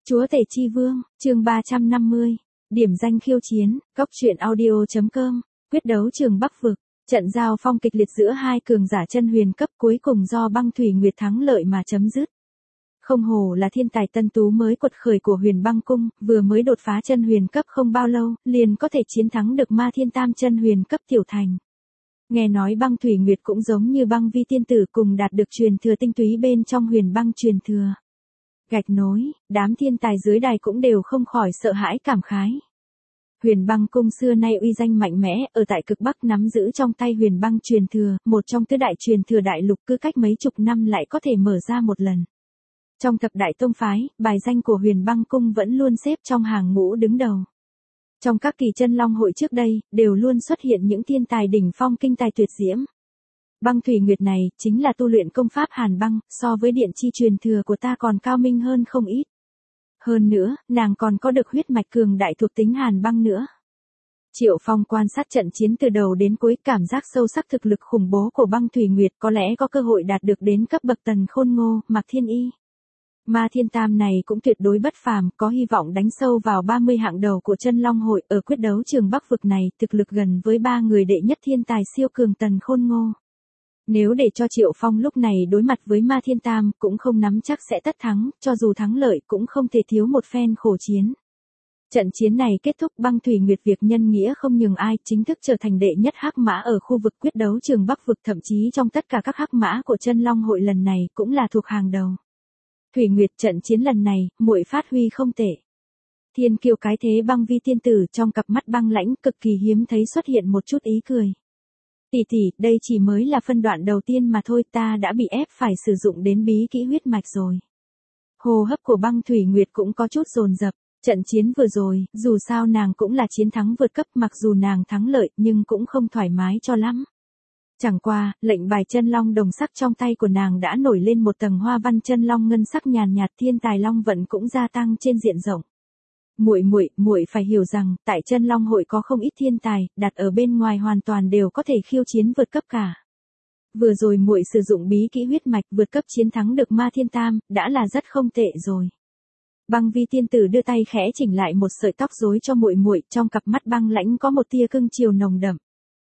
Chúa Tể Chi Vương, chương 350. Điểm danh khiêu chiến, góc truyện audio.com. Quyết đấu trường Bắc Vực. Trận giao phong kịch liệt giữa hai cường giả chân huyền cấp cuối cùng do Băng Thủy Nguyệt thắng lợi mà chấm dứt. Không hổ là thiên tài tân tú mới quật khởi của Huyền Băng Cung, vừa mới đột phá chân huyền cấp không bao lâu, liền có thể chiến thắng được Ma Thiên Tam chân huyền cấp tiểu thành. Nghe nói Băng Thủy Nguyệt cũng giống như Băng Vi tiên tử cùng đạt được truyền thừa tinh túy bên trong Huyền Băng truyền thừa. Gạch nối, đám thiên tài dưới đài cũng đều không khỏi sợ hãi cảm khái. Huyền Băng Cung xưa nay uy danh mạnh mẽ, ở tại cực Bắc nắm giữ trong tay Huyền Băng truyền thừa, một trong tứ đại truyền thừa đại lục cứ cách mấy chục năm lại có thể mở ra một lần. Trong thập đại tông phái, bài danh của Huyền Băng Cung vẫn luôn xếp trong hàng ngũ đứng đầu. Trong các kỳ chân long hội trước đây, đều luôn xuất hiện những thiên tài đỉnh phong kinh tài tuyệt diễm. Băng Thủy Nguyệt này, chính là tu luyện công pháp hàn băng, so với điện chi truyền thừa của ta còn cao minh hơn không ít. Hơn nữa, nàng còn có được huyết mạch cường đại thuộc tính hàn băng nữa. Triệu Phong quan sát trận chiến từ đầu đến cuối, cảm giác sâu sắc thực lực khủng bố của Băng Thủy Nguyệt, có lẽ có cơ hội đạt được đến cấp bậc Tần Khôn Ngô, Mạc Thiên Y. Ma Thiên Tam này cũng tuyệt đối bất phàm, có hy vọng đánh sâu vào 30 hạng đầu của chân long hội. Ở quyết đấu trường Bắc Vực này, thực lực gần với ba người đệ nhất thiên tài siêu cường Tần Khôn Ngô. Nếu để cho Triệu Phong lúc này đối mặt với Ma Thiên Tam, cũng không nắm chắc sẽ tất thắng, cho dù thắng lợi cũng không thể thiếu một phen khổ chiến. Trận chiến này kết thúc, Băng Thủy Nguyệt việc nhân nghĩa không nhường ai, chính thức trở thành đệ nhất hắc mã ở khu vực quyết đấu trường Bắc Vực, thậm chí trong tất cả các hắc mã của chân long hội lần này cũng là thuộc hàng đầu. Thủy Nguyệt, trận chiến lần này, muội phát huy không tệ. Thiên kiêu cái thế Băng Vi tiên tử trong cặp mắt băng lãnh cực kỳ hiếm thấy xuất hiện một chút ý cười. Tỷ tỷ, đây chỉ mới là phân đoạn đầu tiên mà thôi, ta đã bị ép phải sử dụng đến bí kỹ huyết mạch rồi. Hô hấp của Băng Thủy Nguyệt cũng có chút dồn dập. Trận chiến vừa rồi, dù sao nàng cũng là chiến thắng vượt cấp, mặc dù nàng thắng lợi nhưng cũng không thoải mái cho lắm. Chẳng qua, lệnh bài chân long đồng sắc trong tay của nàng đã nổi lên một tầng hoa văn chân long ngân sắc nhàn nhạt, thiên tài long vận cũng gia tăng trên diện rộng. Muội phải hiểu rằng, tại chân long hội có không ít thiên tài, đặt ở bên ngoài hoàn toàn đều có thể khiêu chiến vượt cấp cả. Vừa rồi muội sử dụng bí kỹ huyết mạch vượt cấp chiến thắng được Ma Thiên Tam, đã là rất không tệ rồi. Băng Vi tiên tử đưa tay khẽ chỉnh lại một sợi tóc rối cho muội, trong cặp mắt băng lãnh có một tia cưng chiều nồng đậm.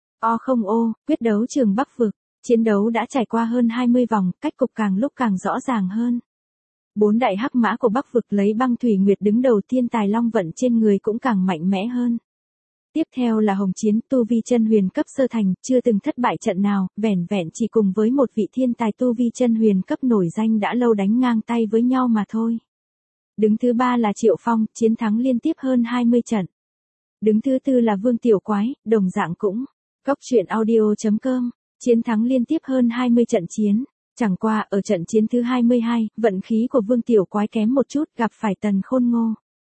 Quyết đấu trường Bắc Vực, chiến đấu đã trải qua hơn 20 vòng, cách cục càng lúc càng rõ ràng hơn. Bốn đại hắc mã của Bắc Vực lấy Băng Thủy Nguyệt đứng đầu, thiên tài long vận trên người cũng càng mạnh mẽ hơn. Tiếp theo là hồng chiến, tu vi chân huyền cấp sơ thành, chưa từng thất bại trận nào, vẻn vẹn chỉ cùng với một vị thiên tài tu vi chân huyền cấp nổi danh đã lâu đánh ngang tay với nhau mà thôi. Đứng thứ ba là Triệu Phong, chiến thắng liên tiếp hơn 20 trận. Đứng thứ tư là Vương Tiểu Quái, đồng dạng cũng. Góc truyện audio.com, chiến thắng liên tiếp hơn 20 trận chiến. Chẳng qua ở trận chiến thứ 22, vận khí của Vương Tiểu Quái kém một chút, gặp phải Tần Khôn Ngô.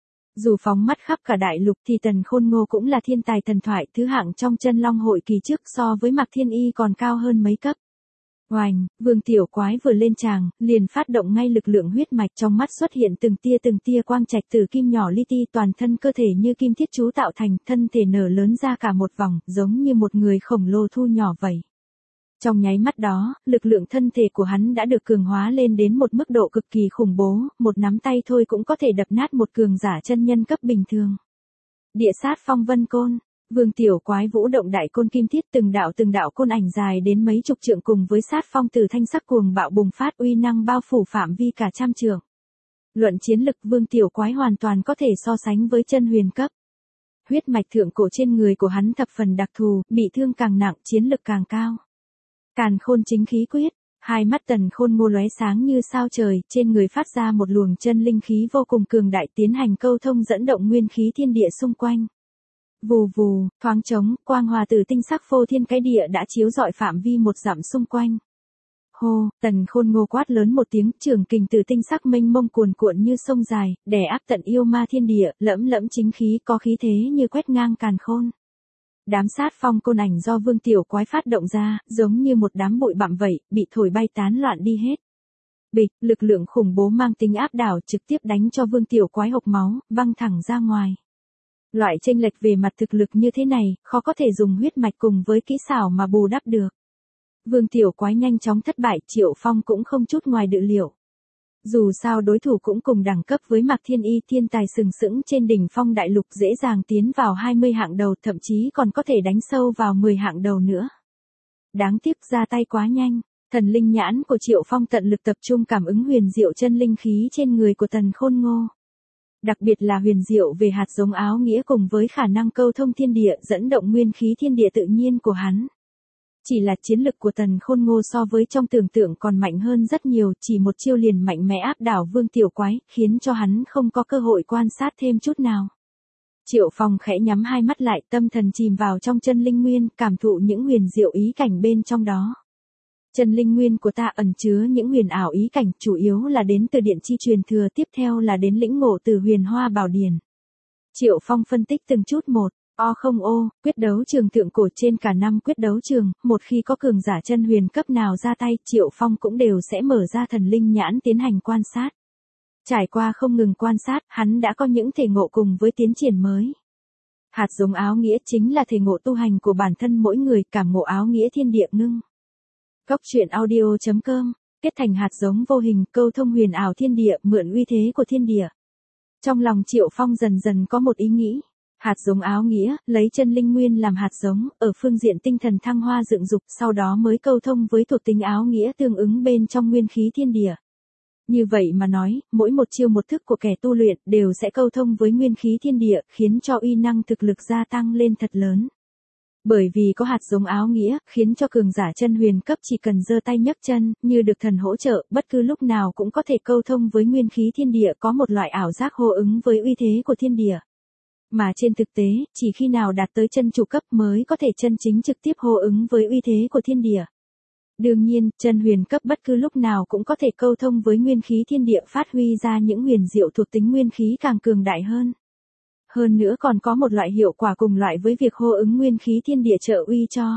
Dù phóng mắt khắp cả đại lục thì Tần Khôn Ngô cũng là thiên tài thần thoại thứ hạng trong chân long hội kỳ trước, so với Mạc Thiên Y còn cao hơn mấy cấp. Oành, Vương Tiểu Quái vừa lên tràng, liền phát động ngay lực lượng huyết mạch, trong mắt xuất hiện từng tia quang trạch từ kim nhỏ li ti, toàn thân cơ thể như kim thiết chú tạo thành, thân thể nở lớn ra cả một vòng, giống như một người khổng lồ thu nhỏ vậy. Trong nháy mắt đó, lực lượng thân thể của hắn đã được cường hóa lên đến một mức độ cực kỳ khủng bố, một nắm tay thôi cũng có thể đập nát một cường giả chân nhân cấp bình thường. Địa sát phong vân côn. Vương Tiểu Quái vũ động đại côn kim thiết, từng đạo côn ảnh dài đến mấy chục trượng cùng với sát phong từ thanh sắc cuồng bạo bùng phát, uy năng bao phủ phạm vi cả trăm trượng. Luận chiến lực, Vương Tiểu Quái hoàn toàn có thể so sánh với chân huyền cấp. Huyết mạch thượng cổ trên người của hắn thập phần đặc thù, bị thương càng nặng, chiến lực càng cao. Càn Khôn chính khí quyết, hai mắt Tần Khôn Ngô lóe sáng như sao trời, trên người phát ra một luồng chân linh khí vô cùng cường đại, tiến hành câu thông dẫn động nguyên khí thiên địa xung quanh. Vù vù, thoáng trống, quang hòa từ tinh sắc phô thiên cái địa đã chiếu rọi phạm vi một dặm xung quanh. Hô, Tần Khôn Ngô quát lớn một tiếng, trường kình từ tinh sắc mênh mông cuồn cuộn như sông dài, đè áp tận yêu ma thiên địa, lẫm chính khí, có khí thế như quét ngang càn khôn. Đám sát phong côn ảnh do Vương Tiểu Quái phát động ra, giống như một đám bụi bặm vậy, bị thổi bay tán loạn đi hết. Bịch, lực lượng khủng bố mang tính áp đảo trực tiếp đánh cho Vương Tiểu Quái hộc máu, văng thẳng ra ngoài. Loại chênh lệch về mặt thực lực như thế này, khó có thể dùng huyết mạch cùng với kỹ xảo mà bù đắp được. Vương Tiểu Quái nhanh chóng thất bại, Triệu Phong cũng không chút ngoài dự liệu. Dù sao đối thủ cũng cùng đẳng cấp với Mạc Thiên Y, thiên tài sừng sững trên đỉnh phong đại lục, dễ dàng tiến vào 20 hạng đầu, thậm chí còn có thể đánh sâu vào 10 hạng đầu nữa. Đáng tiếc ra tay quá nhanh, thần linh nhãn của Triệu Phong tận lực tập trung cảm ứng huyền diệu chân linh khí trên người của Tần Khôn Ngô. Đặc biệt là huyền diệu về hạt giống áo nghĩa cùng với khả năng câu thông thiên địa, dẫn động nguyên khí thiên địa tự nhiên của hắn. Chỉ là chiến lực của Tần Khôn Ngô so với trong tưởng tượng còn mạnh hơn rất nhiều, chỉ một chiêu liền mạnh mẽ áp đảo Vương Tiểu Quái, khiến cho hắn không có cơ hội quan sát thêm chút nào. Triệu Phong khẽ nhắm hai mắt lại, tâm thần chìm vào trong chân linh nguyên, cảm thụ những huyền diệu ý cảnh bên trong đó. Chân linh nguyên của ta ẩn chứa những huyền ảo ý cảnh, chủ yếu là đến từ điện chi truyền thừa, tiếp theo là đến lĩnh ngộ từ huyền hoa bảo điển. Triệu Phong phân tích từng chút một. Quyết đấu trường thượng cổ, trên cả năm quyết đấu trường, một khi có cường giả chân huyền cấp nào ra tay, Triệu Phong cũng đều sẽ mở ra thần linh nhãn tiến hành quan sát. Trải qua không ngừng quan sát, hắn đã có những thể ngộ cùng với tiến triển mới. Hạt giống áo nghĩa chính là thể ngộ tu hành của bản thân mỗi người, cảm ngộ áo nghĩa thiên địa ngưng. Cốc truyện audio.com, kết thành hạt giống vô hình, câu thông huyền ảo thiên địa, mượn uy thế của thiên địa. Trong lòng Triệu Phong dần dần có một ý nghĩ. Hạt giống áo nghĩa, lấy chân linh nguyên làm hạt giống, ở phương diện tinh thần thăng hoa dựng dục, sau đó mới câu thông với thuộc tính áo nghĩa tương ứng bên trong nguyên khí thiên địa. Như vậy mà nói, mỗi một chiêu một thức của kẻ tu luyện đều sẽ câu thông với nguyên khí thiên địa, khiến cho uy năng thực lực gia tăng lên thật lớn. Bởi vì có hạt giống áo nghĩa, khiến cho cường giả chân huyền cấp chỉ cần giơ tay nhấc chân, như được thần hỗ trợ, bất cứ lúc nào cũng có thể câu thông với nguyên khí thiên địa, có một loại ảo giác hô ứng với uy thế của thiên địa. Mà trên thực tế, chỉ khi nào đạt tới chân chủ cấp mới có thể chân chính trực tiếp hô ứng với uy thế của thiên địa. Đương nhiên, chân huyền cấp bất cứ lúc nào cũng có thể câu thông với nguyên khí thiên địa, phát huy ra những huyền diệu thuộc tính nguyên khí càng cường đại hơn. Hơn nữa còn có một loại hiệu quả cùng loại với việc hô ứng nguyên khí thiên địa trợ uy cho.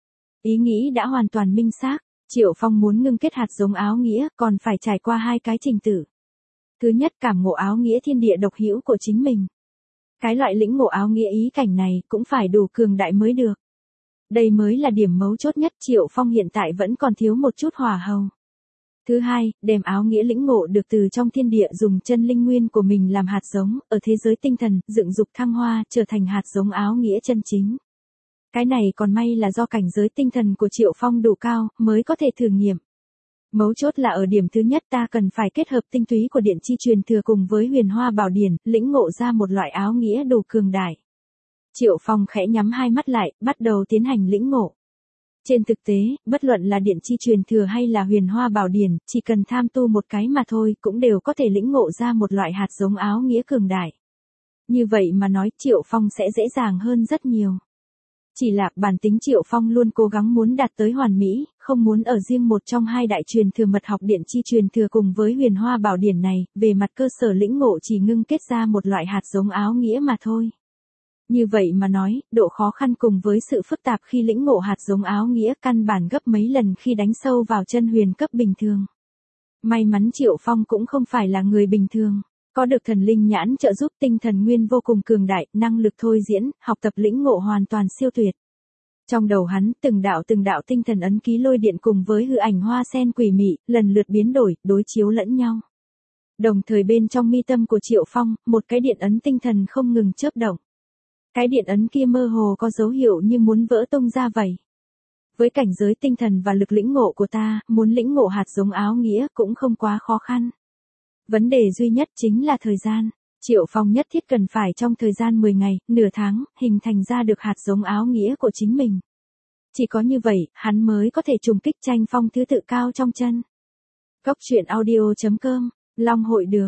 Ý nghĩ đã hoàn toàn minh xác, Triệu Phong muốn ngưng kết hạt giống áo nghĩa, còn phải trải qua hai cái trình tự. Thứ nhất, cảm ngộ áo nghĩa thiên địa độc hữu của chính mình. Cái loại lĩnh ngộ áo nghĩa ý cảnh này cũng phải đủ cường đại mới được. Đây mới là điểm mấu chốt nhất, Triệu Phong hiện tại vẫn còn thiếu một chút hỏa hầu. Thứ hai, đem áo nghĩa lĩnh ngộ được từ trong thiên địa, dùng chân linh nguyên của mình làm hạt giống, ở thế giới tinh thần, dựng dục thăng hoa, trở thành hạt giống áo nghĩa chân chính. Cái này còn may là do cảnh giới tinh thần của Triệu Phong đủ cao, mới có thể thử nghiệm. Mấu chốt là ở điểm thứ nhất, ta cần phải kết hợp tinh túy của điện chi truyền thừa cùng với huyền hoa bảo điển, lĩnh ngộ ra một loại áo nghĩa đủ cường đại. Triệu Phong khẽ nhắm hai mắt lại, bắt đầu tiến hành lĩnh ngộ. Trên thực tế, bất luận là điện chi truyền thừa hay là huyền hoa bảo điển, chỉ cần tham tu một cái mà thôi, cũng đều có thể lĩnh ngộ ra một loại hạt giống áo nghĩa cường đại. Như vậy mà nói, Triệu Phong sẽ dễ dàng hơn rất nhiều. Chỉ là bản tính Triệu Phong luôn cố gắng muốn đạt tới hoàn mỹ, không muốn ở riêng một trong hai đại truyền thừa mật học điện chi truyền thừa cùng với huyền hoa bảo điển này, về mặt cơ sở lĩnh ngộ chỉ ngưng kết ra một loại hạt giống áo nghĩa mà thôi. Như vậy mà nói, độ khó khăn cùng với sự phức tạp khi lĩnh ngộ hạt giống áo nghĩa căn bản gấp mấy lần khi đánh sâu vào chân huyền cấp bình thường. May mắn Triệu Phong cũng không phải là người bình thường. Có được thần linh nhãn trợ giúp, tinh thần nguyên vô cùng cường đại, năng lực thôi diễn, học tập lĩnh ngộ hoàn toàn siêu tuyệt. Trong đầu hắn, từng đạo tinh thần ấn ký lôi điện cùng với hư ảnh hoa sen quỷ mị, lần lượt biến đổi, đối chiếu lẫn nhau. Đồng thời bên trong mi tâm của Triệu Phong, một cái điện ấn tinh thần không ngừng chớp động. Cái điện ấn kia mơ hồ có dấu hiệu như muốn vỡ tung ra vậy. Với cảnh giới tinh thần và lực lĩnh ngộ của ta, muốn lĩnh ngộ hạt giống áo nghĩa cũng không quá khó khăn. Vấn đề duy nhất chính là thời gian. Triệu Phong nhất thiết cần phải trong thời gian 10 ngày, nửa tháng, hình thành ra được hạt giống áo nghĩa của chính mình. Chỉ có như vậy, hắn mới có thể trùng kích tranh phong thứ tự cao trong chân. Cốc truyện audio.com, Long hội được,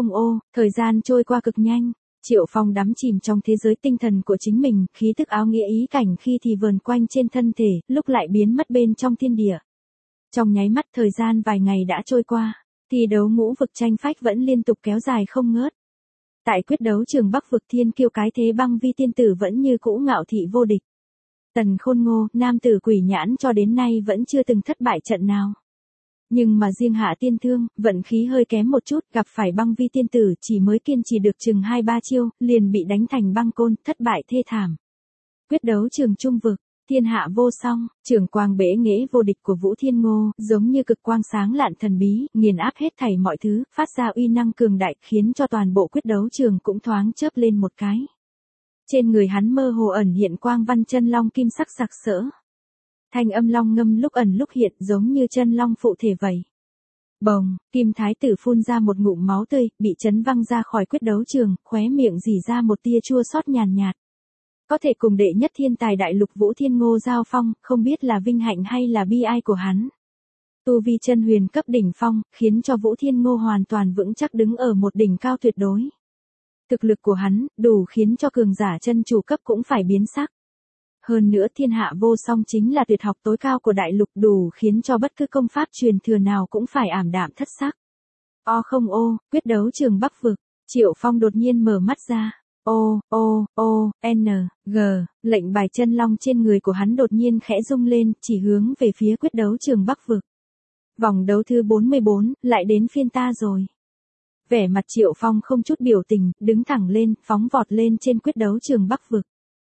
thời gian trôi qua cực nhanh. Triệu Phong đắm chìm trong thế giới tinh thần của chính mình, khí thức áo nghĩa ý cảnh khi thì vờn quanh trên thân thể, lúc lại biến mất bên trong thiên địa. Trong nháy mắt thời gian vài ngày đã trôi qua, thi đấu ngũ vực tranh phách vẫn liên tục kéo dài không ngớt. Tại quyết đấu trường Bắc vực, thiên kiêu cái thế băng vi tiên tử vẫn như cũ ngạo thị vô địch. Tần Khôn Ngô, nam tử quỷ nhãn cho đến nay vẫn chưa từng thất bại trận nào. Nhưng mà riêng Hạ Tiên Thương, vận khí hơi kém một chút, gặp phải băng vi tiên tử chỉ mới kiên trì được chừng 2-3 chiêu, liền bị đánh thành băng côn, thất bại thê thảm. Quyết đấu trường Trung vực, Thiên hạ vô song, trường quang bể nghệ vô địch của Vũ Thiên Ngô, giống như cực quang sáng lạn thần bí, nghiền áp hết thảy mọi thứ, phát ra uy năng cường đại, khiến cho toàn bộ quyết đấu trường cũng thoáng chớp lên một cái. Trên người hắn mơ hồ ẩn hiện quang văn chân long kim sắc sặc sỡ. Thanh âm long ngâm lúc ẩn lúc hiện, giống như chân long phụ thể vậy. Bồng, Kim Thái Tử phun ra một ngụm máu tươi, bị chấn văng ra khỏi quyết đấu trường, khóe miệng rỉ ra một tia chua xót nhàn nhạt. Có thể cùng đệ nhất thiên tài đại lục Vũ Thiên Ngô giao phong, không biết là vinh hạnh hay là bi ai của hắn. Tu vi chân huyền cấp đỉnh phong, khiến cho Vũ Thiên Ngô hoàn toàn vững chắc đứng ở một đỉnh cao tuyệt đối. Thực lực của hắn, đủ khiến cho cường giả chân chủ cấp cũng phải biến sắc. Hơn nữa thiên hạ vô song chính là tuyệt học tối cao của đại lục, đủ khiến cho bất cứ công pháp truyền thừa nào cũng phải ảm đạm thất sắc. Quyết đấu trường Bắc vực, Triệu Phong đột nhiên mở mắt ra. Lệnh bài chân long trên người của hắn đột nhiên khẽ rung lên, chỉ hướng về phía quyết đấu trường Bắc vực. Vòng đấu thứ 44, lại đến phiên ta rồi. Vẻ mặt Triệu Phong không chút biểu tình, đứng thẳng lên, phóng vọt lên trên quyết đấu trường Bắc vực.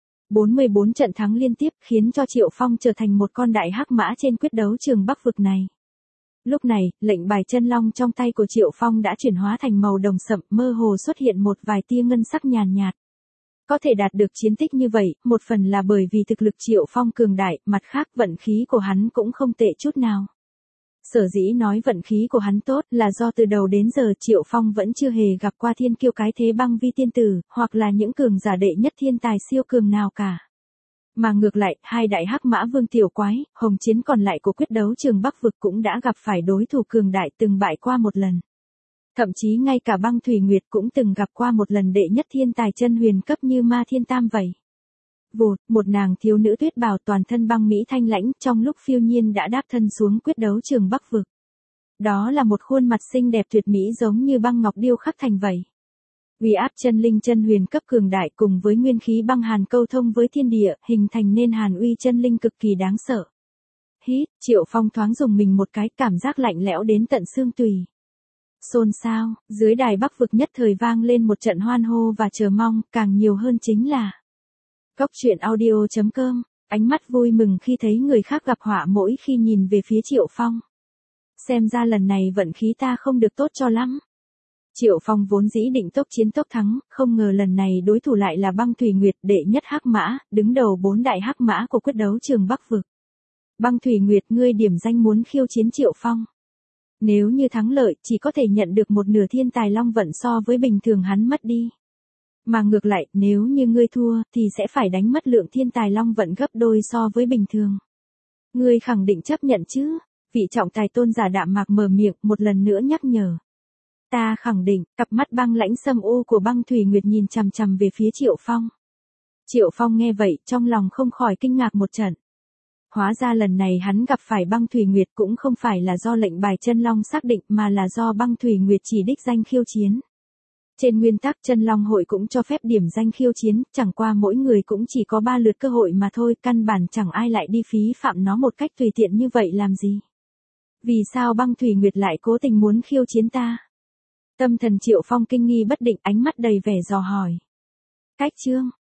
44 trận thắng liên tiếp khiến cho Triệu Phong trở thành một con đại hắc mã trên quyết đấu trường Bắc vực này. Lúc này, lệnh bài chân long trong tay của Triệu Phong đã chuyển hóa thành màu đồng sậm, mơ hồ xuất hiện một vài tia ngân sắc nhàn nhạt. Có thể đạt được chiến tích như vậy, một phần là bởi vì thực lực Triệu Phong cường đại, mặt khác vận khí của hắn cũng không tệ chút nào. Sở dĩ nói vận khí của hắn tốt là do từ đầu đến giờ Triệu Phong vẫn chưa hề gặp qua thiên kiêu cái thế băng vi tiên tử, hoặc là những cường giả đệ nhất thiên tài siêu cường nào cả. Mà ngược lại, hai đại hắc mã vương tiểu quái, hồng chiến còn lại của quyết đấu trường Bắc vực cũng đã gặp phải đối thủ cường đại từng bại qua một lần. Thậm chí ngay cả băng thủy nguyệt cũng từng gặp qua một lần đệ nhất thiên tài chân huyền cấp như Ma Thiên Tam vậy. Vụt, một nàng thiếu nữ tuyết bào toàn thân băng mỹ thanh lãnh trong lúc phiêu nhiên đã đáp thân xuống quyết đấu trường Bắc vực. Đó là một khuôn mặt xinh đẹp tuyệt mỹ giống như băng ngọc điêu khắc thành vậy. Uy áp chân linh chân huyền cấp cường đại cùng với nguyên khí băng hàn câu thông với thiên địa, hình thành nên hàn uy chân linh cực kỳ đáng sợ. Hít, Triệu Phong thoáng dùng mình một cái, cảm giác lạnh lẽo đến tận xương tùy. Xôn xao, dưới đài Bắc vực nhất thời vang lên một trận hoan hô và chờ mong, càng nhiều hơn chính là Cốc truyện audio.com, ánh mắt vui mừng khi thấy người khác gặp họa mỗi khi nhìn về phía Triệu Phong. Xem ra lần này vận khí ta không được tốt cho lắm. Triệu Phong vốn dĩ định tốc chiến tốc thắng, không ngờ lần này đối thủ lại là băng thủy nguyệt đệ nhất hắc mã, đứng đầu 4 đại hắc mã của quyết đấu trường Bắc vực. Băng thủy nguyệt, ngươi điểm danh muốn khiêu chiến Triệu Phong. Nếu như thắng lợi, chỉ có thể nhận được một nửa thiên tài long vận so với bình thường hắn mất đi. Mà ngược lại, nếu như ngươi thua, thì sẽ phải đánh mất lượng thiên tài long vận gấp đôi so với bình thường. Ngươi khẳng định chấp nhận chứ? Vị trọng tài tôn giả đạm mạc mở miệng một lần nữa nhắc nhở. Ta khẳng định, cặp mắt băng lãnh sâm u của băng thủy nguyệt nhìn chằm chằm về phía Triệu Phong. Triệu Phong nghe vậy, trong lòng không khỏi kinh ngạc một trận. Hóa ra lần này hắn gặp phải băng thủy nguyệt cũng không phải là do lệnh bài chân long xác định mà là do băng thủy nguyệt chỉ đích danh khiêu chiến. Trên nguyên tắc chân long hội cũng cho phép điểm danh khiêu chiến, chẳng qua mỗi người cũng chỉ có 3 lượt cơ hội mà thôi, căn bản chẳng ai lại đi phí phạm nó một cách tùy tiện như vậy làm gì. Vì sao băng thủy nguyệt lại cố tình muốn khiêu chiến ta? Tâm thần Triệu Phong kinh nghi bất định, ánh mắt đầy vẻ dò hỏi. Cách chương,